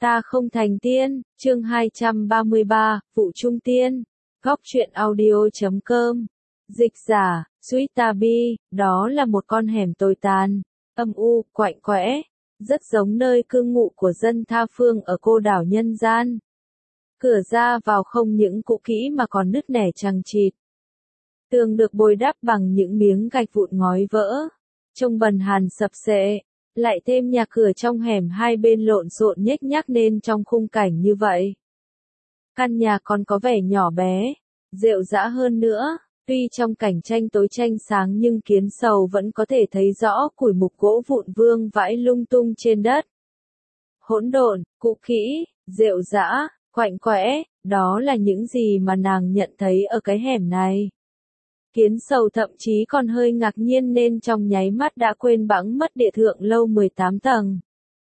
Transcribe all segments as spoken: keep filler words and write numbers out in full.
Ta không thành tiên, chương hai trăm ba mươi ba, Vụ Trung Tiên, góc truyện audio chấm com, dịch giả, Suýtabi, đó là một con hẻm tồi tàn, âm u, quạnh quẽ, rất giống nơi cư ngụ của dân tha phương ở cô đảo nhân gian. Cửa ra vào không những cũ kỹ mà còn nứt nẻ chằng chịt. Tường được bồi đắp bằng những miếng gạch vụn ngói vỡ, trông bần hàn sập xệ. Lại thêm nhà cửa trong hẻm hai bên lộn xộn nhếch nhác nên trong khung cảnh như vậy. Căn nhà còn có vẻ nhỏ bé, rệu rã hơn nữa, tuy trong cảnh tranh tối tranh sáng nhưng Kiến Sầu vẫn có thể thấy rõ củi mục gỗ vụn vương vãi lung tung trên đất. Hỗn độn, cũ kỹ, rệu rã, quạnh quẽ, đó là những gì mà nàng nhận thấy ở cái hẻm này. Kiến Sầu thậm chí còn hơi ngạc nhiên nên trong nháy mắt đã quên bẵng mất địa thượng lâu mười tám tầng.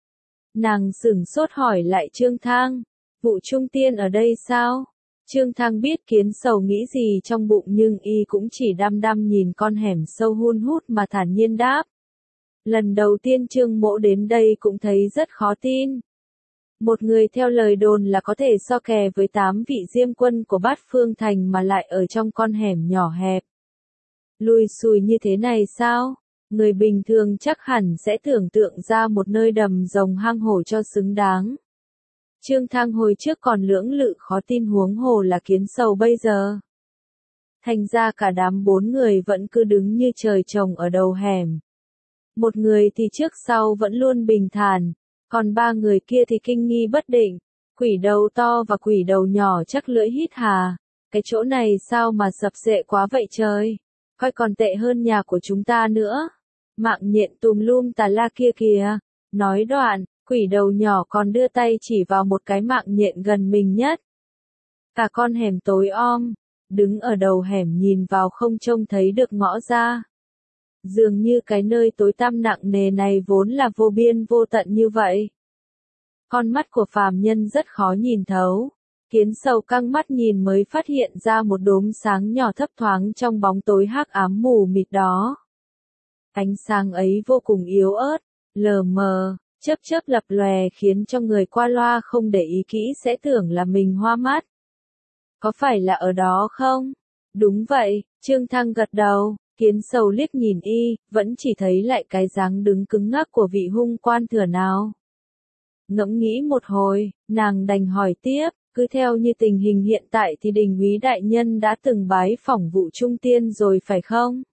Nàng sửng sốt hỏi lại Trương Thang, Vụ Trung Tiên ở đây sao? Trương Thang biết Kiến Sầu nghĩ gì trong bụng nhưng y cũng chỉ đăm đăm nhìn con hẻm sâu hun hút mà thản nhiên đáp. Lần đầu tiên Trương Mỗ đến đây cũng thấy rất khó tin. Một người theo lời đồn là có thể so kè với tám vị diêm quân của Bát Phương Thành mà lại ở trong con hẻm nhỏ hẹp. Lùi xùi như thế này sao? Người bình thường chắc hẳn sẽ tưởng tượng ra một nơi đầm rồng hang hổ cho xứng đáng. Trương Thang hồi trước còn lưỡng lự khó tin huống hồ là Kiến Sầu bây giờ. Thành ra cả đám bốn người vẫn cứ đứng như trời trồng ở đầu hẻm. Một người thì trước sau vẫn luôn bình thản, còn ba người kia thì kinh nghi bất định. Quỷ đầu to và quỷ đầu nhỏ chắc lưỡi hít hà. Cái chỗ này sao mà sập xệ quá vậy trời? Coi còn tệ hơn nhà của chúng ta nữa. Mạng nhện tùm lum tà la kia kìa. Nói đoạn, quỷ đầu nhỏ còn đưa tay chỉ vào một cái mạng nhện gần mình nhất. Cả con hẻm tối om, đứng ở đầu hẻm nhìn vào không trông thấy được ngõ ra. Dường như cái nơi tối tăm nặng nề này vốn là vô biên vô tận như vậy. Con mắt của phàm nhân rất khó nhìn thấu. Kiến Sầu căng mắt nhìn mới phát hiện ra một đốm sáng nhỏ thấp thoáng trong bóng tối hắc ám mù mịt đó. Ánh sáng ấy vô cùng yếu ớt, lờ mờ, chớp chớp lập lòe khiến cho người qua loa không để ý kỹ sẽ tưởng là mình hoa mắt. Có phải là ở đó không? Đúng vậy, Trương Thang gật đầu, Kiến Sầu liếc nhìn y, vẫn chỉ thấy lại cái dáng đứng cứng ngắc của vị hung quan thừa nào. Ngẫm nghĩ một hồi, nàng đành hỏi tiếp. Cứ theo như tình hình hiện tại thì đình úy đại nhân đã từng bái phỏng Vụ Trung Tiên rồi phải không?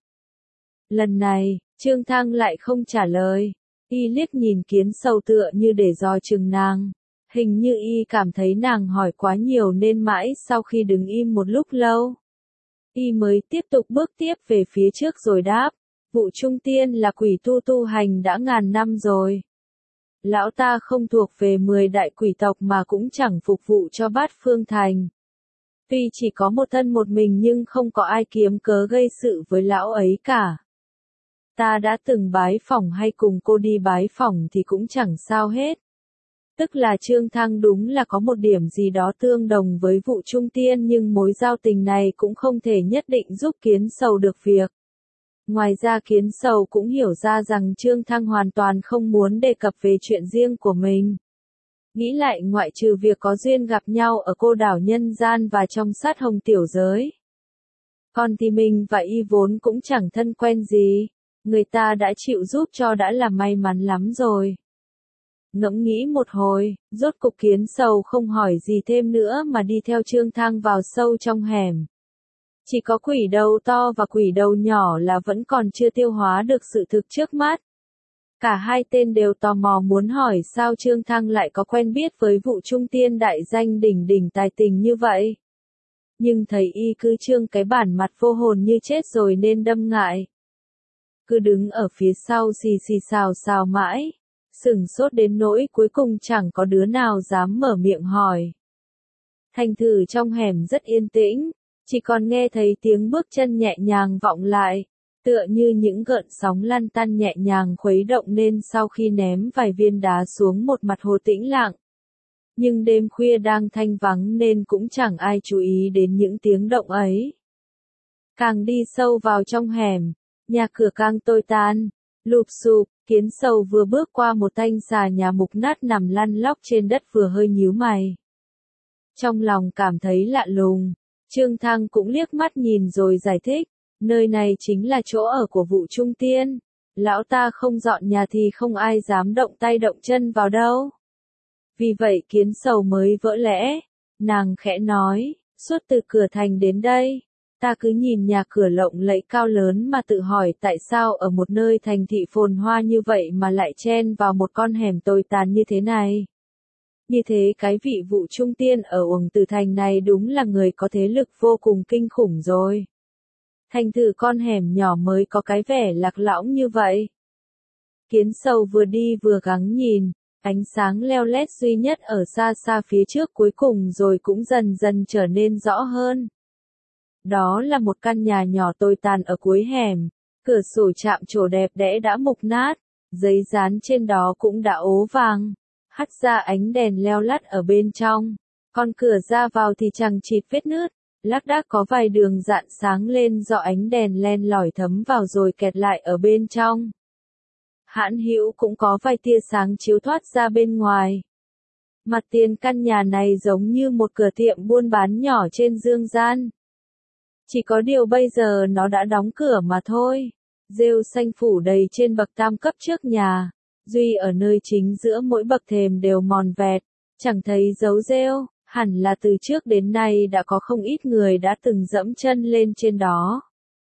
Lần này, Trương Thang lại không trả lời. Y liếc nhìn Kiến Sầu tựa như để dò chừng nàng. Hình như y cảm thấy nàng hỏi quá nhiều nên mãi sau khi đứng im một lúc lâu. Y mới tiếp tục bước tiếp về phía trước rồi đáp. Vụ Trung Tiên là quỷ tu tu hành đã ngàn năm rồi. Lão ta không thuộc về mười đại quỷ tộc mà cũng chẳng phục vụ cho Bát Phương Thành. Tuy chỉ có một thân một mình nhưng không có ai kiếm cớ gây sự với lão ấy cả. Ta đã từng bái phỏng hay cùng cô đi bái phỏng thì cũng chẳng sao hết. Tức là Trương Thang đúng là có một điểm gì đó tương đồng với Vụ Trung Tiên nhưng mối giao tình này cũng không thể nhất định giúp Kiến Sầu được việc. Ngoài ra Kiến Sầu cũng hiểu ra rằng Trương Thang hoàn toàn không muốn đề cập về chuyện riêng của mình. Nghĩ lại ngoại trừ việc có duyên gặp nhau ở cô đảo nhân gian và trong sát hồng tiểu giới. Còn thì mình và y vốn cũng chẳng thân quen gì, người ta đã chịu giúp cho đã là may mắn lắm rồi. Ngẫm nghĩ một hồi, rốt cục Kiến Sầu không hỏi gì thêm nữa mà đi theo Trương Thang vào sâu trong hẻm. Chỉ có quỷ đầu to và quỷ đầu nhỏ là vẫn còn chưa tiêu hóa được sự thực trước mắt. Cả hai tên đều tò mò muốn hỏi sao Trương Thang lại có quen biết với Vụ Trung Tiên đại danh đỉnh đỉnh tài tình như vậy. Nhưng thấy y cứ trương cái bản mặt vô hồn như chết rồi nên đâm ngại. Cứ đứng ở phía sau xì xì xào xào mãi, sửng sốt đến nỗi cuối cùng chẳng có đứa nào dám mở miệng hỏi. Thành thử trong hẻm rất yên tĩnh. Chỉ còn nghe thấy tiếng bước chân nhẹ nhàng vọng lại, tựa như những gợn sóng lăn tăn nhẹ nhàng khuấy động nên sau khi ném vài viên đá xuống một mặt hồ tĩnh lặng. Nhưng đêm khuya đang thanh vắng nên cũng chẳng ai chú ý đến những tiếng động ấy. Càng đi sâu vào trong hẻm, nhà cửa càng tồi tàn, lụp xụp, Kiến sầu vừa bước qua một thanh xà nhà mục nát nằm lăn lóc trên đất vừa hơi nhíu mày. Trong lòng cảm thấy lạ lùng, Trương Thăng cũng liếc mắt nhìn rồi giải thích, nơi này chính là chỗ ở của Vụ Trung Tiên, lão ta không dọn nhà thì không ai dám động tay động chân vào đâu. Vì vậy Kiến sầu mới vỡ lẽ, nàng khẽ nói, suốt từ cửa thành đến đây, ta cứ nhìn nhà cửa lộng lẫy cao lớn mà tự hỏi tại sao ở một nơi thành thị phồn hoa như vậy mà lại chen vào một con hẻm tồi tàn như thế này. Như thế cái vị Vụ Trung Tiên ở Uổng Tử Thành này đúng là người có thế lực vô cùng kinh khủng rồi. Thành thử con hẻm nhỏ mới có cái vẻ lạc lõng như vậy. Kiến sầu vừa đi vừa gắng nhìn, ánh sáng leo lét duy nhất ở xa xa phía trước cuối cùng rồi cũng dần dần trở nên rõ hơn. Đó là một căn nhà nhỏ tồi tàn ở cuối hẻm, cửa sổ chạm trổ đẹp đẽ đã mục nát, giấy dán trên đó cũng đã ố vàng, hắt ra ánh đèn leo lắt ở bên trong, con cửa ra vào thì chằng chịt vết nứt, lác đác có vài đường rạn sáng lên do ánh đèn len lỏi thấm vào rồi kẹt lại ở bên trong. Hãn hữu cũng có vài tia sáng chiếu thoát ra bên ngoài. Mặt tiền căn nhà này giống như một cửa tiệm buôn bán nhỏ trên dương gian. Chỉ có điều bây giờ nó đã đóng cửa mà thôi. Rêu xanh phủ đầy trên bậc tam cấp trước nhà, duy ở nơi chính giữa mỗi bậc thềm đều mòn vẹt, chẳng thấy dấu rêu, hẳn là từ trước đến nay đã có không ít người đã từng dẫm chân lên trên đó.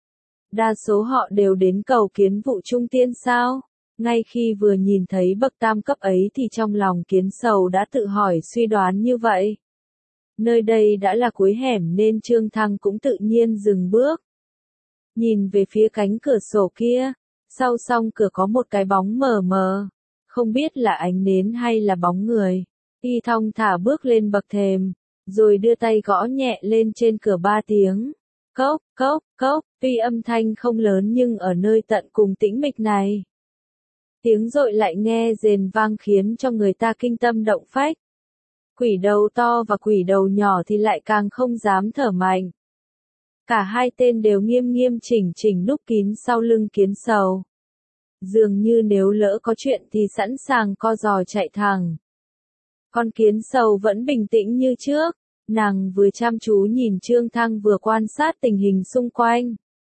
Đa số họ đều đến cầu kiến Vụ Trung Tiên sao? Ngay khi vừa nhìn thấy bậc tam cấp ấy thì trong lòng Kiến sầu đã tự hỏi suy đoán như vậy. Nơi đây đã là cuối hẻm nên Trương Thăng cũng tự nhiên dừng bước. Nhìn về phía cánh cửa sổ kia, sau song cửa có một cái bóng mờ mờ, không biết là ánh nến hay là bóng người. Y thong thả bước lên bậc thềm, rồi đưa tay gõ nhẹ lên trên cửa ba tiếng. Cốc, cốc, cốc, tuy âm thanh không lớn nhưng ở nơi tận cùng tĩnh mịch này. Tiếng dội lại nghe rền vang khiến cho người ta kinh tâm động phách. Quỷ đầu to và quỷ đầu nhỏ thì lại càng không dám thở mạnh. Cả hai tên đều nghiêm nghiêm chỉnh chỉnh núp kín sau lưng Kiến sầu. Dường như nếu lỡ có chuyện thì sẵn sàng co giò chạy thẳng. Con Kiến sầu vẫn bình tĩnh như trước, nàng vừa chăm chú nhìn Trương Thăng vừa quan sát tình hình xung quanh.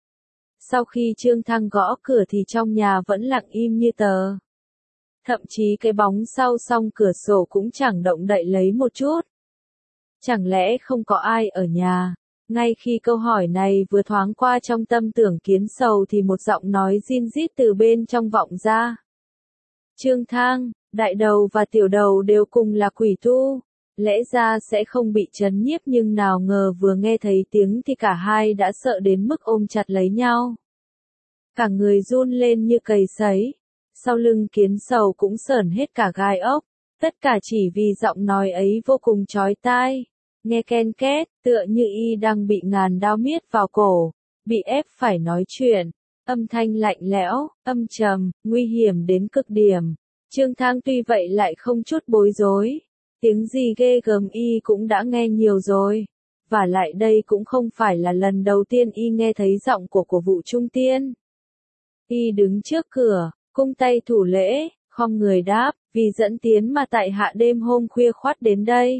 Sau khi Trương Thăng gõ cửa thì trong nhà vẫn lặng im như tờ. Thậm chí cái bóng sau song cửa sổ cũng chẳng động đậy lấy một chút. Chẳng lẽ không có ai ở nhà? Ngay khi câu hỏi này vừa thoáng qua trong tâm tưởng Kiến sầu thì một giọng nói rin rít từ bên trong vọng ra. Trương Thăng, đại đầu và tiểu đầu đều cùng là quỷ tu, lẽ ra sẽ không bị trấn nhiếp nhưng nào ngờ vừa nghe thấy tiếng thì cả hai đã sợ đến mức ôm chặt lấy nhau. Cả người run lên như cầy sấy, sau lưng Kiến sầu cũng sởn hết cả gai ốc, tất cả chỉ vì giọng nói ấy vô cùng chói tai, nghe ken két, tựa như y đang bị ngàn đao miết vào cổ, bị ép phải nói chuyện, âm thanh lạnh lẽo, âm trầm, nguy hiểm đến cực điểm. Trương Thăng tuy vậy lại không chút bối rối, tiếng gì ghê gớm y cũng đã nghe nhiều rồi, và lại đây cũng không phải là lần đầu tiên y nghe thấy giọng của của Vụ Trung Tiên. Y đứng trước cửa, cung tay thủ lễ, khom người đáp, vì dẫn tiến mà tại hạ đêm hôm khuya khoắt đến đây.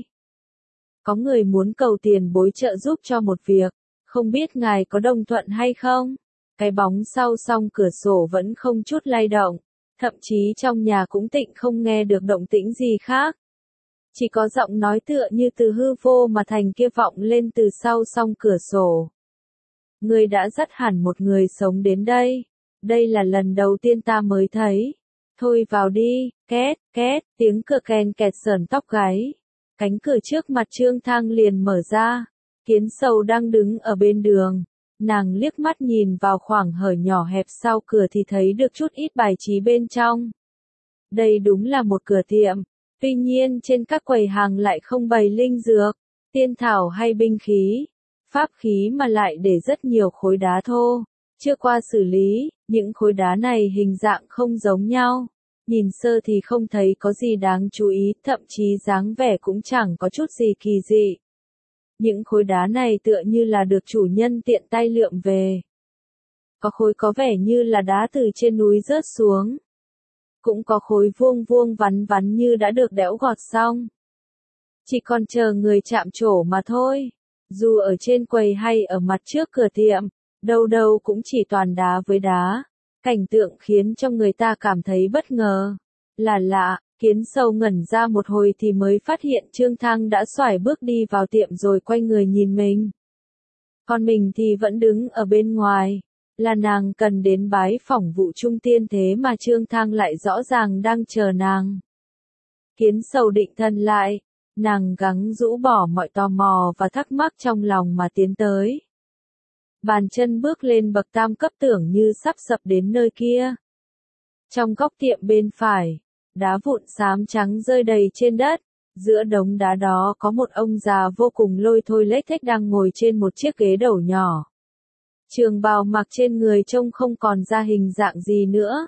Có người muốn cầu tiền bối trợ giúp cho một việc, không biết ngài có đồng thuận hay không? Cái bóng sau song cửa sổ vẫn không chút lay động, thậm chí trong nhà cũng tịnh không nghe được động tĩnh gì khác. Chỉ có giọng nói tựa như từ hư vô mà thành kia vọng lên từ sau song cửa sổ. Ngươi đã dắt hẳn một người sống đến đây. Đây là lần đầu tiên ta mới thấy. Thôi vào đi, két, két, tiếng cửa kèn kẹt sờn tóc gáy. Cánh cửa trước mặt Trương Thăng liền mở ra. Kiến sầu đang đứng ở bên đường. Nàng liếc mắt nhìn vào khoảng hở nhỏ hẹp sau cửa thì thấy được chút ít bài trí bên trong. Đây đúng là một cửa tiệm. Tuy nhiên trên các quầy hàng lại không bày linh dược, tiên thảo hay binh khí, pháp khí mà lại để rất nhiều khối đá thô. Chưa qua xử lý, những khối đá này hình dạng không giống nhau. Nhìn sơ thì không thấy có gì đáng chú ý, thậm chí dáng vẻ cũng chẳng có chút gì kỳ dị. Những khối đá này tựa như là được chủ nhân tiện tay lượm về. Có khối có vẻ như là đá từ trên núi rớt xuống. cũng có khối vuông vuông vắn vắn như đã được đẽo gọt xong. Chỉ còn chờ người chạm trổ mà thôi. Dù ở trên quầy hay ở mặt trước cửa tiệm, đâu đâu cũng chỉ toàn đá với đá. Cảnh tượng khiến cho người ta cảm thấy bất ngờ. Là lạ, Kiến Sầu ngẩn ra một hồi thì mới phát hiện Trương Thăng đã xoải bước đi vào tiệm rồi quay người nhìn mình. Còn mình thì vẫn đứng ở bên ngoài. Là nàng cần đến bái phỏng vụ trung tiên thế mà Trương Thăng lại rõ ràng đang chờ nàng. Kiến Sầu định thần lại, nàng gắng rũ bỏ mọi tò mò và thắc mắc trong lòng mà tiến tới. Bàn chân bước lên bậc tam cấp tưởng như sắp sập đến nơi kia. Trong góc tiệm bên phải, đá vụn xám trắng rơi đầy trên đất. Giữa đống đá đó có một ông già vô cùng lôi thôi lết thếch đang ngồi trên một chiếc ghế đầu nhỏ. Trường bào mặc trên người trông không còn ra hình dạng gì nữa.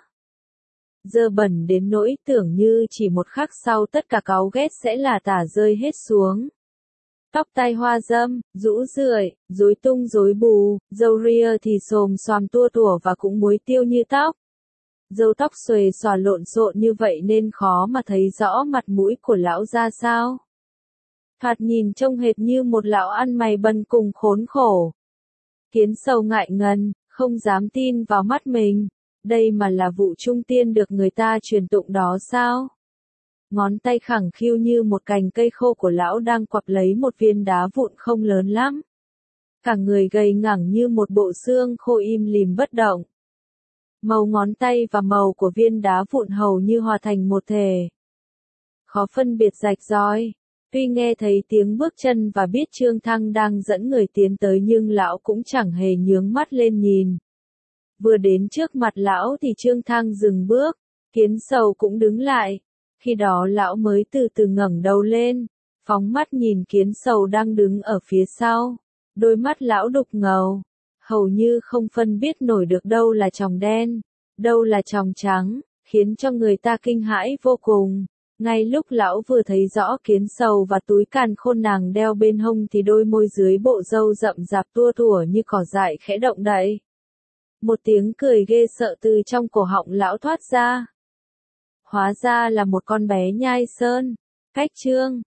Dơ bẩn đến nỗi tưởng như chỉ một khắc sau tất cả cáu ghét sẽ là tả rơi hết xuống. Tóc tai hoa râm, rũ rượi, rối tung rối bù, râu ria thì xồm xoàm tua tủa và cũng muối tiêu như tóc. Râu tóc xuề xòa lộn xộn như vậy nên khó mà thấy rõ mặt mũi của lão ra sao. Thoạt nhìn trông hệt như một lão ăn mày bần cùng khốn khổ. Kiến Sầu ngại ngần, không dám tin vào mắt mình. Đây mà là vụ trung tiên được người ta truyền tụng đó sao? Ngón tay khẳng khiu như một cành cây khô của lão đang quặp lấy một viên đá vụn không lớn lắm. Cả người gầy ngẳng như một bộ xương khô im lìm bất động. Màu ngón tay và màu của viên đá vụn hầu như hòa thành một thể. Khó phân biệt rạch ròi. Tuy nghe thấy tiếng bước chân và biết Trương Thăng đang dẫn người tiến tới nhưng lão cũng chẳng hề nhướng mắt lên nhìn. Vừa đến trước mặt lão thì Trương Thăng dừng bước, Kiến Sầu cũng đứng lại. Khi đó lão mới từ từ ngẩng đầu lên, phóng mắt nhìn Kiến Sầu đang đứng ở phía sau. Đôi mắt lão đục ngầu, hầu như không phân biết nổi được đâu là tròng đen, đâu là tròng trắng, khiến cho người ta kinh hãi vô cùng. Ngay lúc lão vừa thấy rõ Kiến Sầu và túi càn khôn nàng đeo bên hông thì đôi môi dưới bộ râu rậm rạp tua tủa như cỏ dại khẽ động đậy. Một tiếng cười ghê sợ từ trong cổ họng lão thoát ra. Hóa ra là một con bé nhai sơn. Cách Trương